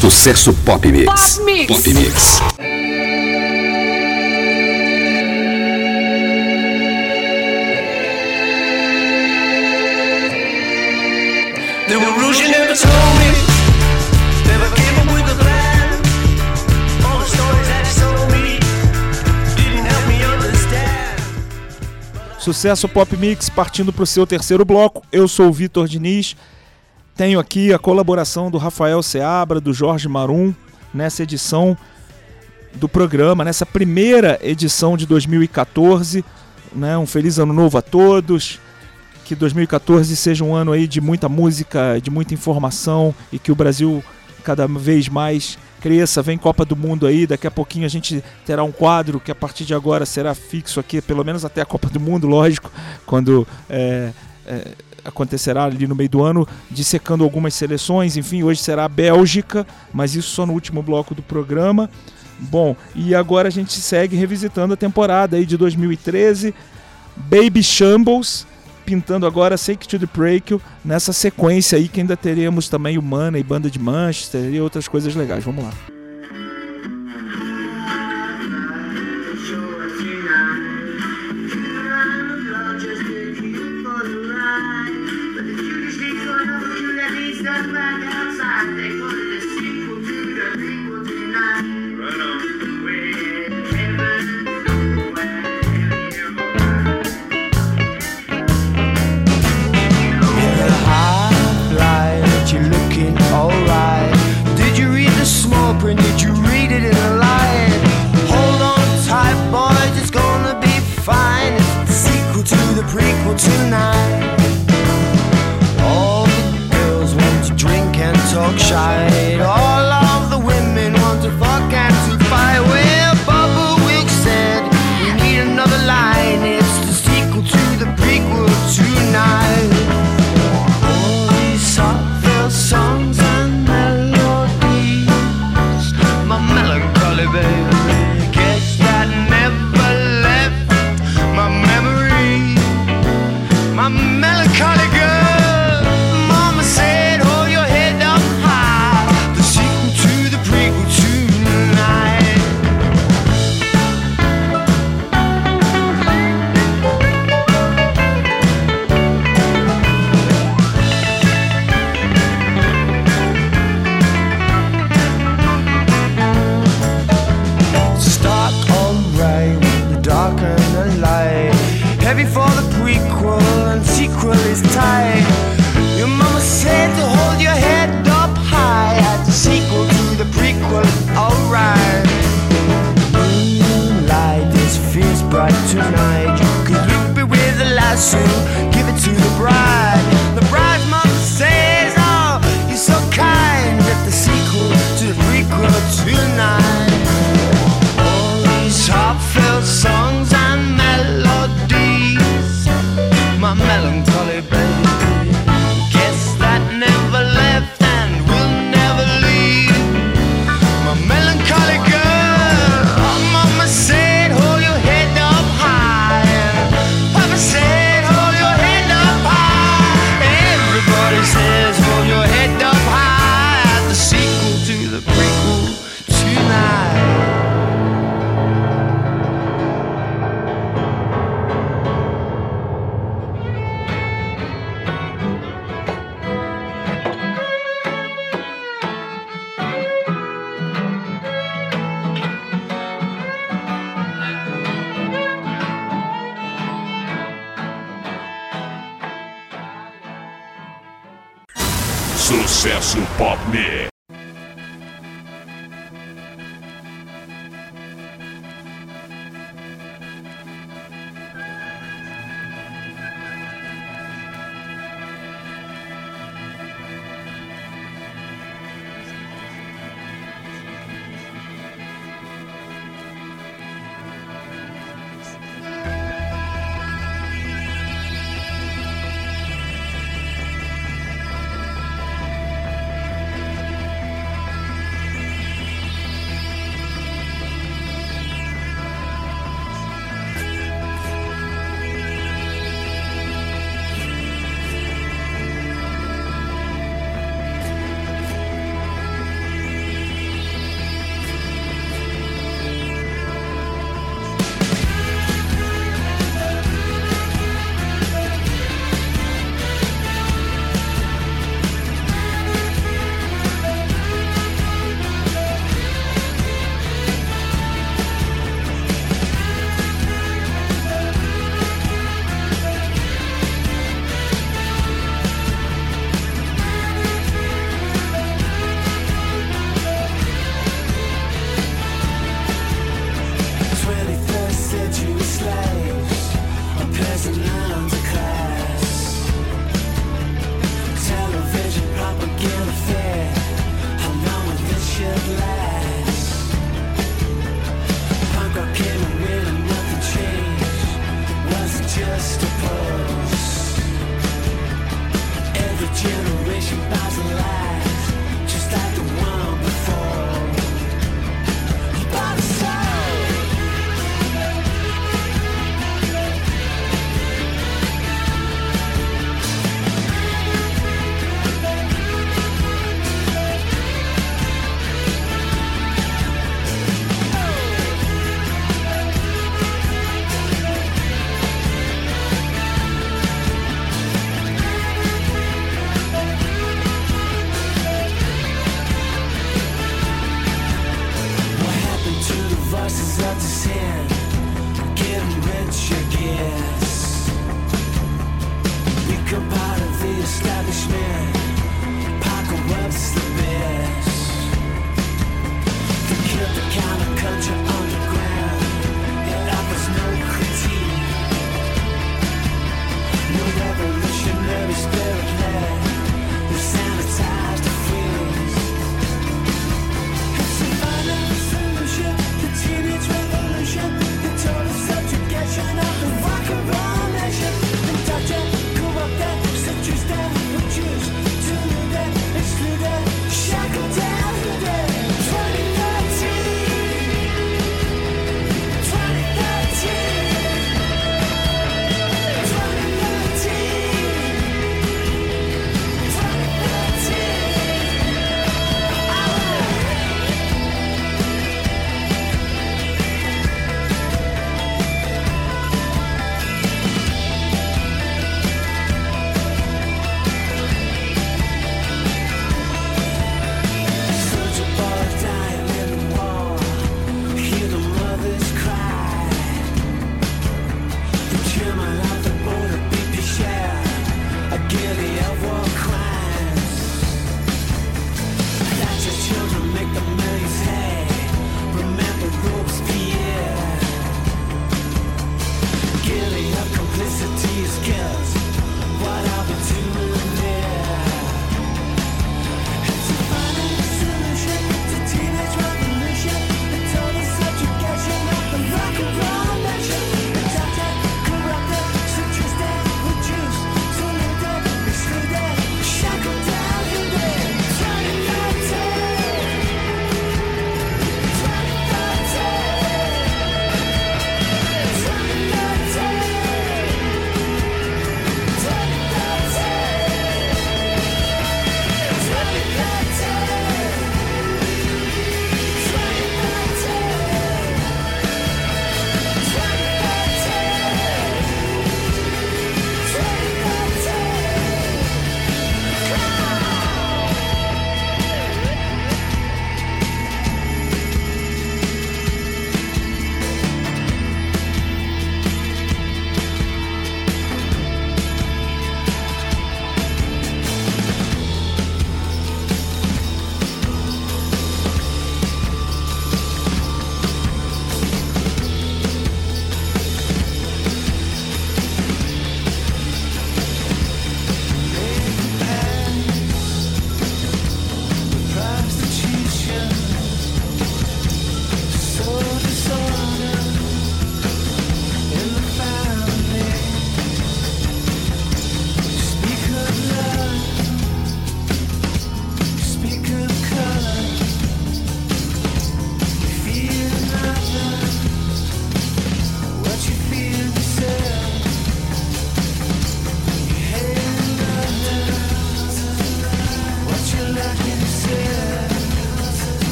Sucesso Pop Mix. Pop Mix. Pop Mix. There were rules you never told me. Never came up with a plan. All the stories that you told me didn't help me understand. Sucesso Pop Mix partindo para o seu terceiro bloco. Eu sou o Vitor Diniz. Tenho aqui a colaboração do Rafael Seabra, do Jorge Marum, nessa edição do programa, nessa primeira edição de 2014. Né? Um feliz ano novo a todos. Que 2014 seja um ano aí de muita música, de muita informação e que o Brasil cada vez mais cresça. Vem Copa do Mundo aí, daqui a pouquinho a gente terá um quadro que a partir de agora será fixo aqui, pelo menos até a Copa do Mundo, lógico, quando acontecerá ali no meio do ano, dissecando algumas seleções. Enfim, hoje será a Bélgica, mas isso só no último bloco do programa. Bom, e agora a gente segue revisitando a temporada aí de 2013, Baby Shambles, pintando agora Take to the Break, nessa sequência aí que ainda teremos também o Mana e Banda de Manchester e outras coisas legais. Vamos lá. Alright, did you read the small print? Did you read it in a line? Hold on tight, boys, it's gonna be fine. It's the sequel to the prequel tonight. All the girls want to drink and talk shite. All of the women want to fuck and to fight. Well, Bubba Wilkes said we need another line. It's the sequel to the prequel tonight. All these heartfelt songs and melodies, my melancholy baby, guess that never left my memory. My melancholy girl, mama said hold your head up high, the sequel to the prequel tonight. Start alright with the dark and the light. Heavy for the prequel and sequel is tight. Your mama said to hold your head up high at the sequel to the prequel, alright. Moonlight is fierce bright tonight. You can loop it with a lasso, give it to the bride. The bride's mother says, oh, you're so kind. Get the sequel to the prequel tonight. Heartfelt songs and melodies, my melancholy baby, guess that never left and will never leave. My melancholy girl, mama said hold your head up high, and papa said hold your head up high. Everybody says hold your head up high at the sequel to the prequel tonight. Sucesso Pop Mix. at last. Punk rock came and went and nothing changed. Was it just a pose? Every generation buys a life, just like the one before. You bought a soul.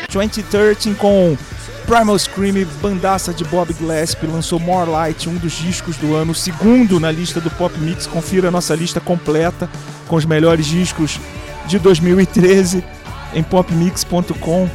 2013 com Primal Scream, bandaça de Bob Gillespie, lançou More Light, um dos discos do ano, o segundo na lista do Pop Mix. Confira a nossa lista completa com os melhores discos de 2013 em popmix.com.br.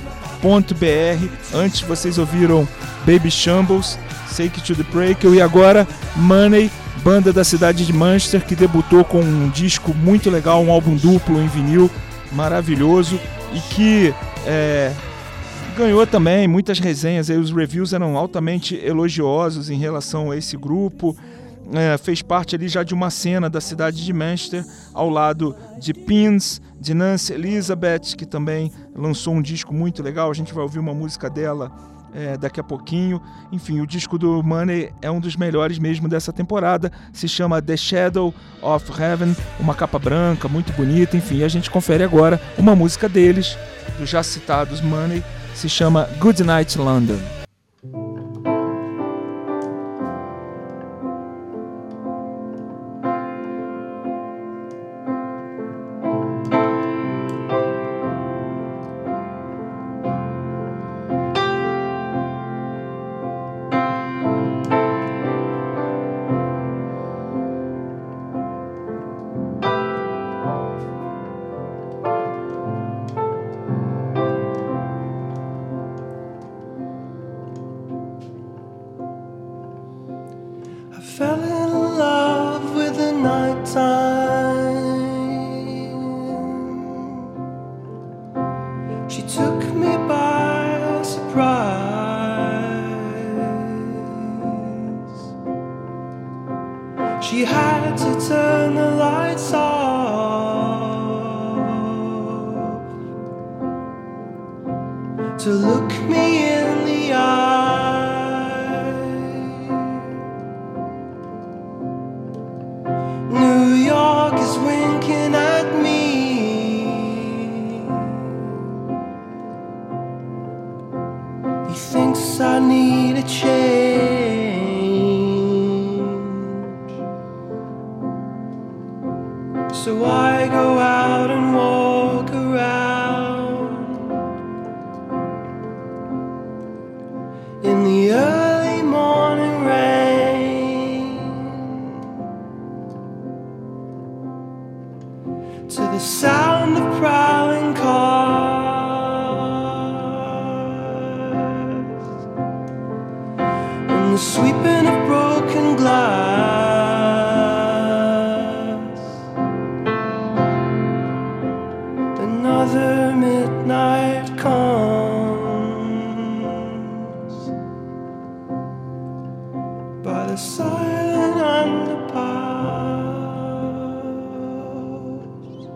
Antes vocês ouviram Baby Shambles, Take It to the Break, e agora Money, banda da cidade de Manchester, que debutou com um disco muito legal, um álbum duplo em vinil maravilhoso e que ganhou também muitas resenhas. Os reviews eram altamente elogiosos em relação a esse grupo. Fez parte ali já de uma cena da cidade de Manchester, ao lado de Pins, de Nancy Elizabeth, que também lançou um disco muito legal. A gente vai ouvir uma música dela daqui a pouquinho. Enfim, o disco do Money é um dos melhores mesmo dessa temporada. Se chama The Shadow of Heaven, uma capa branca, muito bonita. Enfim, a gente confere agora uma música deles, dos já citados Money, se chama Good Night London. Fell in love with the nighttime. She took me by surprise. She had to turn the lights off to look me in the eye. New York is winking at me. He thinks I need a change, so I go out and walk around in the early morning rain, to the sound of prowling cars and the sweeping of broken glass. Another midnight comes by the silent underpass,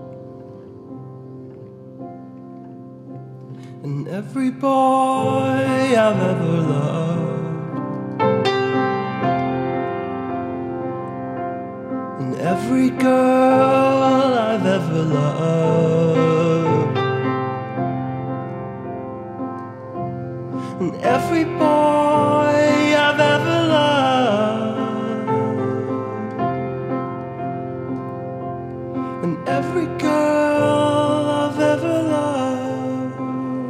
and every boy I've ever loved, and every girl I've ever loved, and every boy I've ever loved, and every girl I've ever loved,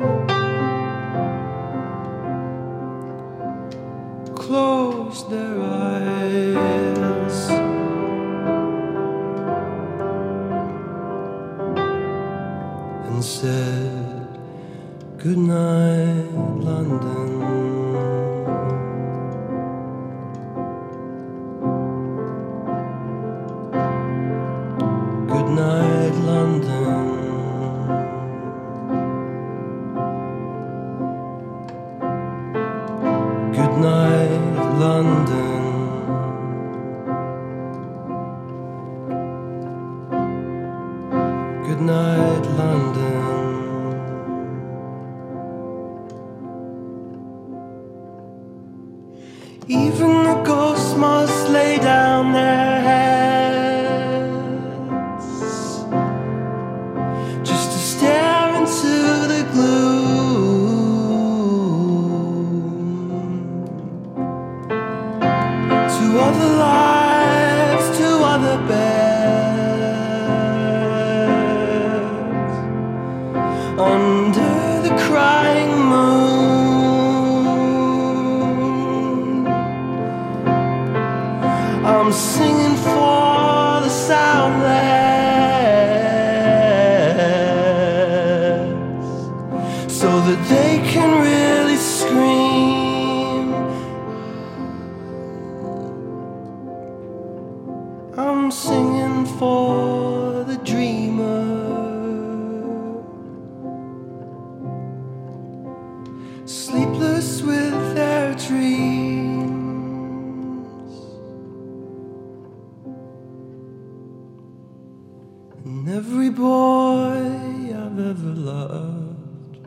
closed their eyes and said, "Good night, London." Good night, London. Good night, London. Good night, London. Even the ghosts must lay down their heads just to stare into the gloom. To other lives, to other beds, under the crying I'm singing for the soundless, so that they can really scream. I'm singing for the dreamer, sleepless with their dreams. And every boy I've ever loved,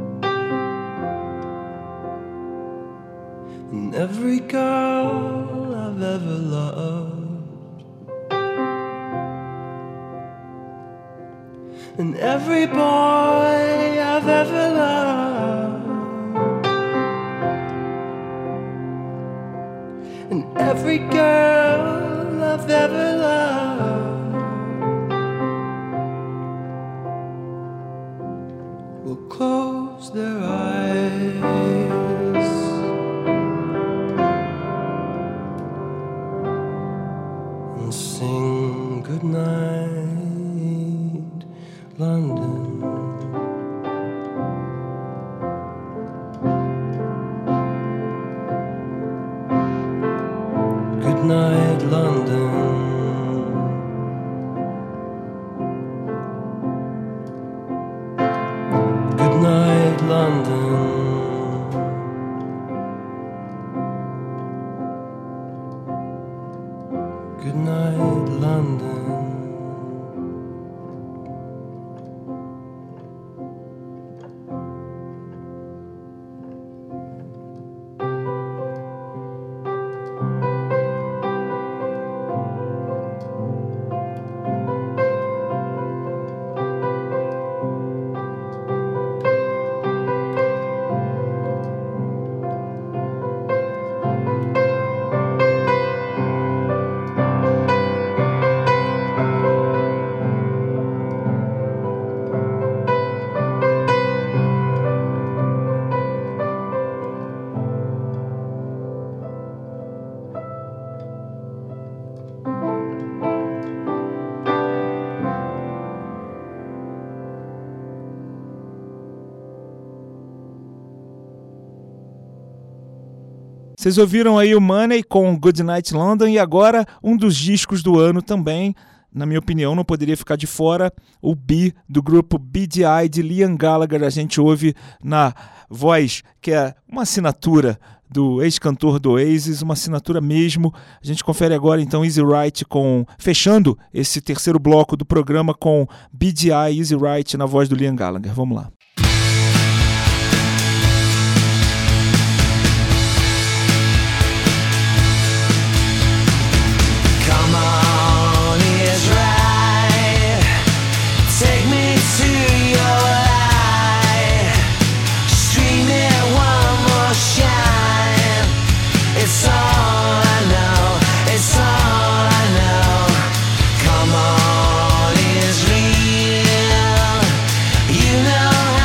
and every girl I've ever loved, and every boy I've ever loved, and every girl I've ever loved will close their eyes and sing goodnight, London. Goodnight, London. Goodnight, London. Goodnight, London. Vocês ouviram aí o Money com Goodnight London e agora um dos discos do ano também, na minha opinião, não poderia ficar de fora, o Be, do grupo BDI de Liam Gallagher. A gente ouve na voz, que é uma assinatura do ex-cantor do Oasis, uma assinatura mesmo. A gente confere agora então Easy Right, fechando esse terceiro bloco do programa com BDI Easy Right na voz do Liam Gallagher. Vamos lá. It's all I know, it's all I know. Come on, it's real. You know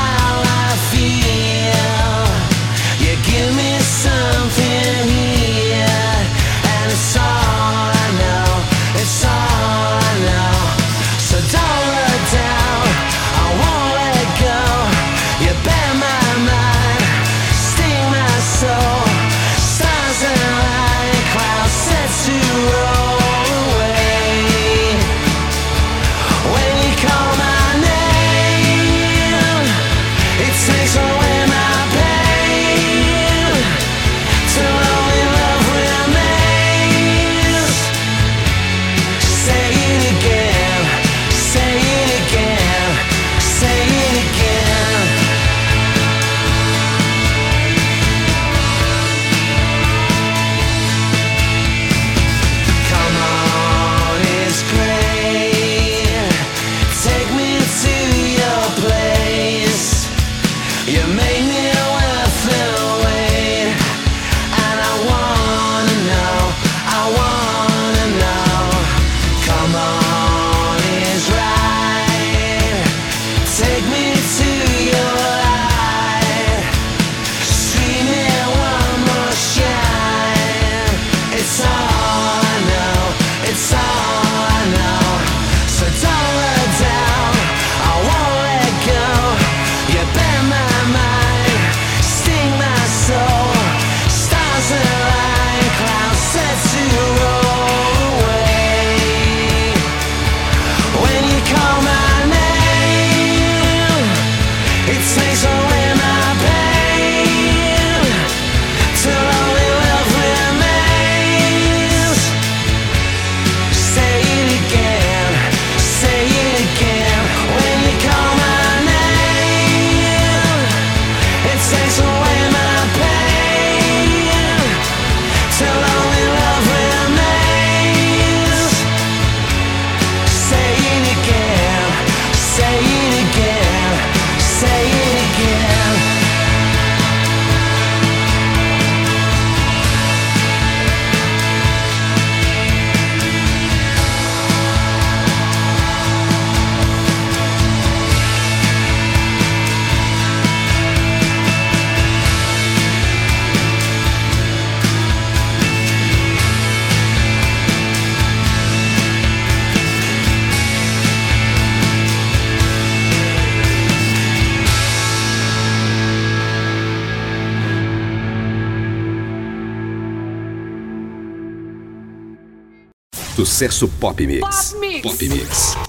Sucesso Pop Mix. Pop Mix. Pop Mix.